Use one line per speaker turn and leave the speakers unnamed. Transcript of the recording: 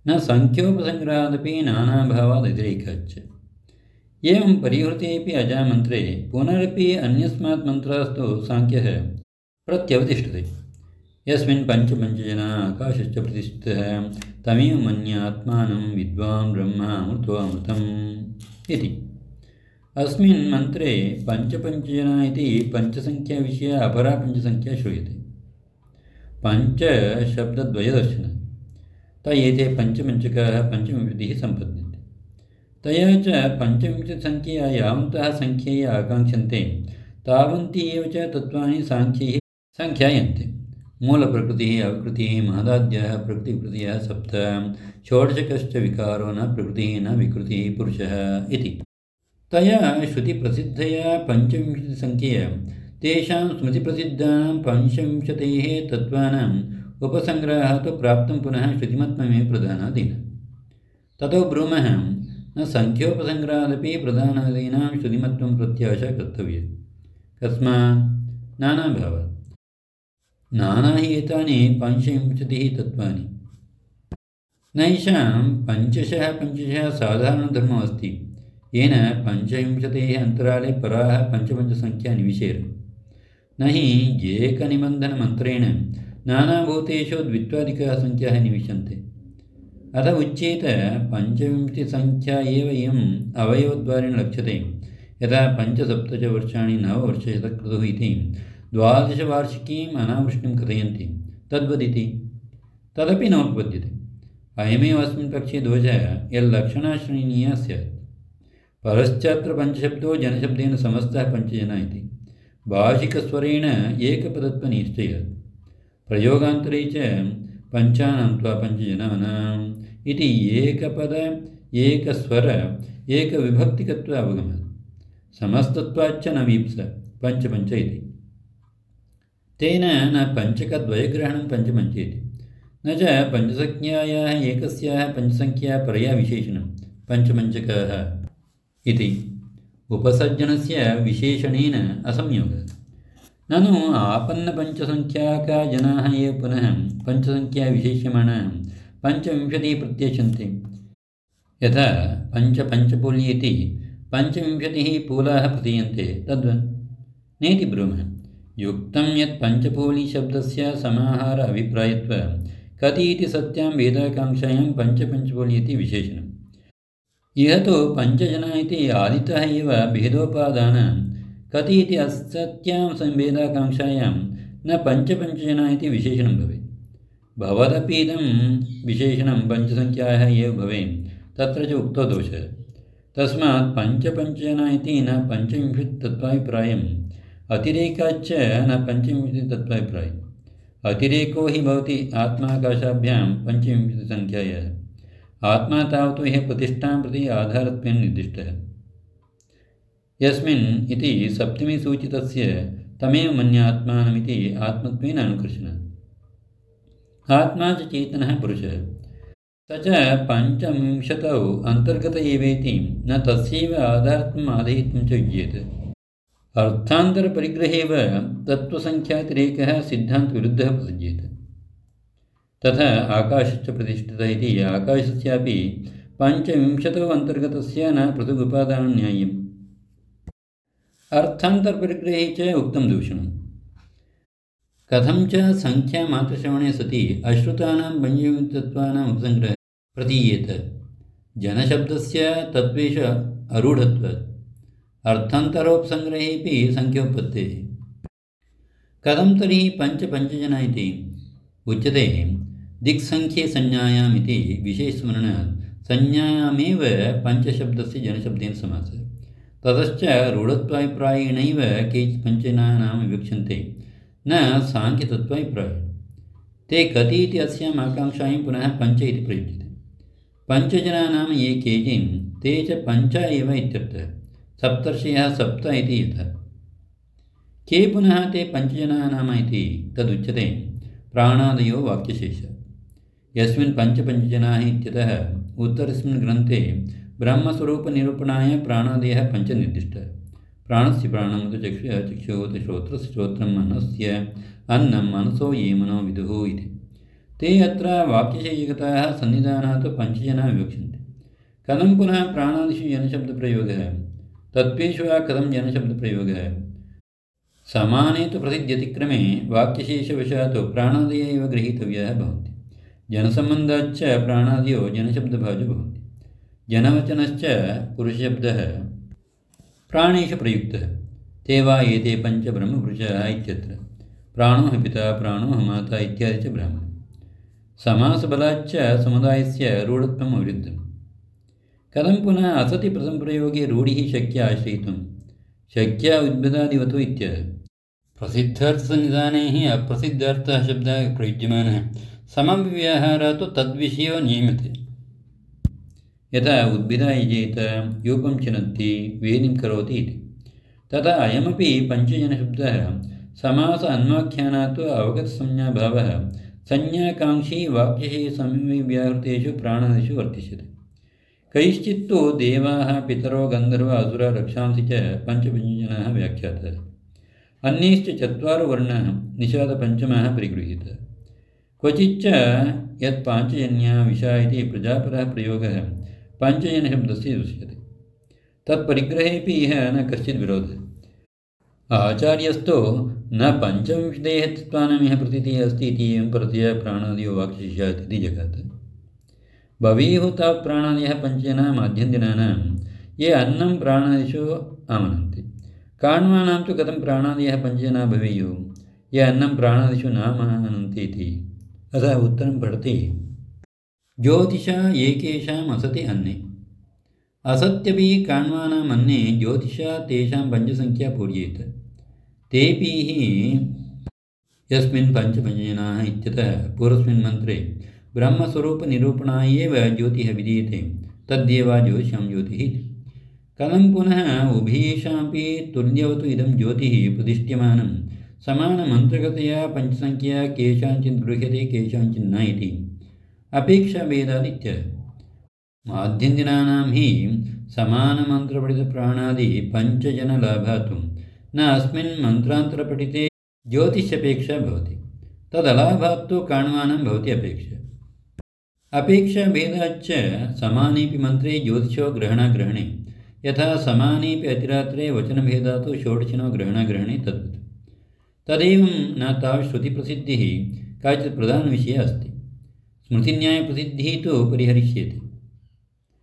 न संख्योपसङ्ग्रहादपि नानाभावादतिरेकाच्च। एवं परिहृतेऽपि अजामन्त्रे पुनरपि अन्यस्मात् मन्त्रास्तु साङ्ख्यः प्रत्यवतिष्ठते। यस्मिन् पञ्चजना आकाशश्च प्रतिष्ठितः तमेव मन्य आत्मानं विद्वान् ब्रह्म अमृतोऽमृतम् इति। अस्मिन् मन्त्रे पञ्चजना इति पञ्चसङ्ख्याविषये अपरा पञ्चसङ्ख्या श्रूयते। पञ्चशब्दद्वयदर्शनं त एते पञ्चपञ्चकाः पञ्चविंशतिः सम्पद्यन्ते। तया च पञ्चविंशतिसङ्ख्यया यावन्तः सङ्ख्यया आकाङ्क्षन्ते तावन्ति एव च तत्त्वानि साङ्ख्यैः सङ्ख्यायन्ते। मूलप्रकृतिः अविकृतिः महदाद्यः प्रकृतिप्रकृतयः सप्त षोडशकश्च विकारो न प्रकृतिः न विकृतिः पुरुषः इति। तया श्रुतिप्रसिद्धया पञ्चविंशतिसङ्ख्यया तेषां स्मृतिप्रसिद्धानां पञ्चविंशतेः तत्त्वानाम् उपसङ्ग्रहः तु प्राप्तं पुनः श्रुतिमत्ममेव प्रधानादीनां। ततो ब्रूमः न सङ्ख्योपसङ्ग्रहादपि प्रधानादीनां श्रुतिमत्वं प्रत्याशा कर्तव्या। कस्मात्? नानाभावात्। नाना हि एतानि पञ्चविंशतिः तत्त्वानि। नैषां पञ्चशः साधारणधर्ममस्ति येन पञ्चविंशतेः अन्तराले पराः पञ्चपञ्चसङ्ख्या निविशेरन्। न हि एकनिबन्धनमन्त्रेण नानाभूतेषु द्वित्वाधिकाः सङ्ख्याः निविशन्ते। अथ उच्येत पञ्चविंशतिसङ्ख्या एव इयम् अवयवद्वारेण लक्ष्यते। यथा पञ्चसप्त च वर्षाणि नववर्षशतक्रतुः इति 12वार्षिकीम् अनावृष्टिं कथयन्ति तद्वदिति। तदपि नोत्पद्यते। अयमेव अस्मिन् पक्षे दोषः यल्लक्षणाश्रयणीयः स्यात्। परश्चात्र पञ्चशब्दो जनशब्देन समस्तः पञ्चजना इति भाषिकस्वरेण एकपदत्वनिश्चयात्। प्रयोगान्तरे च पञ्चानां त्वा पञ्चजनानाम् इति एकपद एकस्वर एकविभक्तिकत्व अवगमत्। समस्तत्वाच्च न वीप्स पञ्चपञ्च इति। तेन न पञ्चकद्वयग्रहणं पञ्चपञ्चेति न च पञ्चसंज्ञायाः एकस्याः पञ्चसङ्ख्या परया विशेषणं पञ्चपञ्चकाः इति उपसर्जनस्य विशेषणेन असंयोगः। ननु आपन्नपञ्चसङ्ख्याका जनाः एव पुनः पञ्चसङ्ख्याविशेष्यमाणाः पञ्चविंशतिः प्रत्येष्यन्ते। यथा पञ्चपञ्चपूल्य इति पञ्चविंशतिः पूलाः प्रतीयन्ते तद्वन् नेति ब्रूमः। युक्तं यत् पञ्चपूलीशब्दस्य समाहार अभिप्रायत्व कति इति सत्यां वेदाकाङ्क्षायां पञ्चपञ्चपूल्य इति विशेषणम्। इह तु पञ्चजना इति आदितः एव भेदोपादानं कति इति असत्यां वेदाकाङ्क्षायां न पञ्चपञ्चजना इति विशेषणं भवेत्। भवदपि इदं विशेषणं पञ्चसङ्ख्यायाः एव भवेत् तत्र च उक्तो दोषः। तस्मात् पञ्चपञ्चजना इति न पञ्चविंशतितत्त्वाभिप्रायम् अतिरेकाच्च न पञ्चविंशतितत्त्वाभिप्रायम्। अतिरेको हि भवति आत्माकाशाभ्यां पञ्चविंशतिसङ्ख्यायाः। आत्मा तावत् ह्यः प्रतिष्ठां प्रति आधारत्वेन निर्दिष्टः। यस्मिन् इति सप्तमीसूचितस्य तमेव मन्यात्मानमिति आत्मत्वेन अनुकृष्णात्। आत्मा च चेतनः पुरुषः स च पञ्चविंशतौ अन्तर्गत एवेति न तस्यैव आधारत्वम् आधेयत्वं च युज्येत। अर्थान्तरपरिग्रहेव तत्त्वसङ्ख्यातिरेकः सिद्धान्तविरुद्धः प्रसज्येत। तथा आकाशश्च प्रतिष्ठितः इति आकाशस्यापि पञ्चविंशतौ अन्तर्गतस्य न पृथगुपादानं न्याय्यम्। अर्थान्तरपरिग्रहे च उक्तं दूषणम्। कथं च सङ्ख्यामात्रश्रवणे सति अश्रुतानां पञ्चविंशतितत्त्वानाम् उपसङ्ग्रहः प्रतीयेत। जनशब्दस्य तत्त्वेषु अरूढत्वात् अर्थान्तरोपसङ्ग्रहेऽपि सङ्ख्योत्पत्तेः। कथं तर्हि पञ्चपञ्चजना इति उच्यते? दिक्सङ्ख्ये संज्ञायाम् इति विशेषस्मरणात् संज्ञायामेव पञ्चशब्दस्य जनशब्देन समासः। ततश्च रूढत्वाभिप्रायेणैव केचित् पञ्चजनानां विवक्ष्यन्ते न साङ्ख्यतत्त्वाभिप्रायेण। ते कति इति अस्याम् आकाङ्क्षायां पुनः पञ्च इति प्रयुज्यते। पञ्चजनानां ये केचिन् ते च पञ्च एव इत्यर्थः। सप्तर्षयः सप्त इति यथा। के पुनः ते पञ्चजनानाम् इति तदुच्यते प्राणादयो वाक्यशेषः। यस्मिन् पञ्चपञ्चजनाः इत्यतः उत्तरस्मिन् ग्रन्थे ब्रह्मस्वरूपनिरूपणाय प्राणादयः पञ्च निर्दिष्टः। प्राणस्य प्राणमुत चक्षुः श्रोत्रस्य श्रोत्रं मनस्य अन्नं मनसो ये मनो विदुः इति। ते अत्र वाक्यशैयिकताः सन्निधानात् पञ्चजनाः विवक्षन्ते। कथं पुनः प्राणादिषु जनशब्दप्रयोगः? तत्त्वेषु वा कथं जनशब्दप्रयोगः? समाने तु प्रसिद्ध्यतिक्रमे वाक्यशेषवशात् प्राणादयः एव गृहीतव्याः भवन्ति। जनसम्बन्धाच्च प्राणादयो जनशब्दभाजो भवन्ति। जनवचनश्च पुरुषशब्दः प्राणेषु प्रयुक्तः। ते वा एते पञ्च ब्रह्मपुरुषाः इत्यत्र। प्राणो हि पिता, प्राणो हि माता इत्यादि च ब्राह्मणम्। समासबलाच्च समुदायस्य रूढत्वम् अविरुद्धम्। कथं पुनः असति प्रथमप्रयोगे रूढिः शक्या आश्रयितुं? शक्या उद्भिदादिवतो इत्यः। प्रसिद्धार्थसन्निधाने हि अप्रसिद्धार्थः शब्दः प्रयुज्यमानः। समव्यवहारः तु तद्विषयो नियम्यते। यथा उद्भिदा यजेत, यूपं चिनत्ति, वेदिं करोति इति। तथा अयमपि पञ्चजनशब्दः समास अन्वाख्यानात् अवगतसंज्ञाभावः संज्ञाकाङ्क्षी वाक्यशेषसमव्याहृतेषु प्राणादिषु वर्तिष्यते। कैश्चित्तु देवाः, पितरो, गन्धर्व, असुर, रक्षांसि च पञ्चपञ्चजनाः व्याख्यातः। अन्यैश्च चत्वारो वर्णाः निषादपञ्चमः परिगृहीतः। क्वचिच्च यत् पाञ्चजन्या विषा इति प्रजापरः प्रयोगः पञ्चजनशब्दस्य दृश्यते। तत्परिग्रहेऽपि इह न कश्चित् विरोधः। आचार्यस्थो न पञ्चविंशतेः प्रतीतिः अस्ति इति एवं परतया प्राणादयो वाक्यशेषात् इति जगात्। भवेयुः तावत् प्राणादयः पञ्चजनाः माध्यन्दिनानां ये अन्नं प्राणादिषु आमनन्ति। काण्वानां तु कथं प्राणादयः पञ्चजनाः भवेयुः ये अन्नं प्राणादिषु नामानन्ति इति। अतः उत्तरं पठति। ज्योतिषा एकेषाम् असति अन्ये। असत्यपि काण्वानाम् अन्ये ज्योतिषा तेषां पञ्चसङ्ख्या पूर्येत। तेऽपि यस्मिन् पञ्चपञ्चजनाः इत्यतः पूर्वस्मिन् मन्त्रे ब्रह्मस्वरूपनिरूपणाय एव ज्योतिः विधीयते। तद्देव ज्योतिषां ज्योतिः इति। कथं पुनः उभयेषामपि तुल्यवत् इदं ज्योतिः प्रतिष्ठ्यमानं समानमन्त्रगतया पञ्चसङ्ख्या केषाञ्चित् गृह्यते केषाञ्चित् न इति अपेक्षाभेदादित्यः। माध्यन्दिनानां हि समानमन्त्रपठितप्राणादि पञ्चजनलाभात् न अस्मिन् मन्त्रान्तरपठिते ज्योतिष्यपेक्षा भवति। तदलाभात् तु काण्वानां भवति अपेक्षा। अपेक्षाभेदाच्च समानेऽपि मन्त्रे ज्योतिषो ग्रहणाग्रहणे यथा समानेऽपि अतिरात्रे वचनभेदात् षोडशिनो ग्रहणाग्रहणे तद्वत्। तदेवं न तावत् श्रुतिप्रसिद्धिः काचित् प्रधानविषयः अस्ति। स्मृतिन्यायप्रसिद्धिः तु परिहरिष्यते।